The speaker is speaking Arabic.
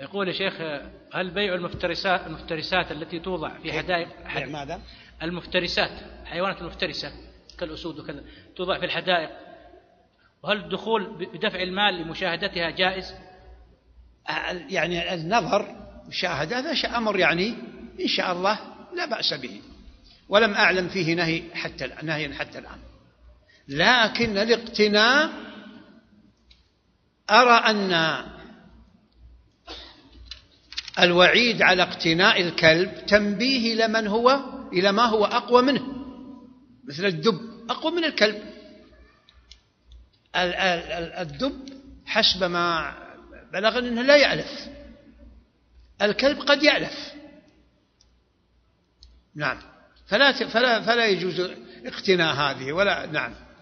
يقول يا شيخ: هل بيع المفترسات التي توضع في حدائق ماذا؟ المفترسات، الحيوانات المفترسة كالأسود وكذا، توضع في الحدائق، وهل الدخول بدفع المال لمشاهدتها جائز؟ يعني النظر مشاهدة هذا أمر يعني إن شاء الله لا بأس به، ولم أعلم فيه نهيا حتى الآن. لكن الاقتناء أرى أن الوعيد على اقتناء الكلب تنبيه إلى ما هو أقوى منه، مثل الدب أقوى من الكلب. الدب حسب ما بلغني أنه لا يألف، الكلب قد يألف. نعم، فلا يجوز اقتناء هذه ولا. نعم.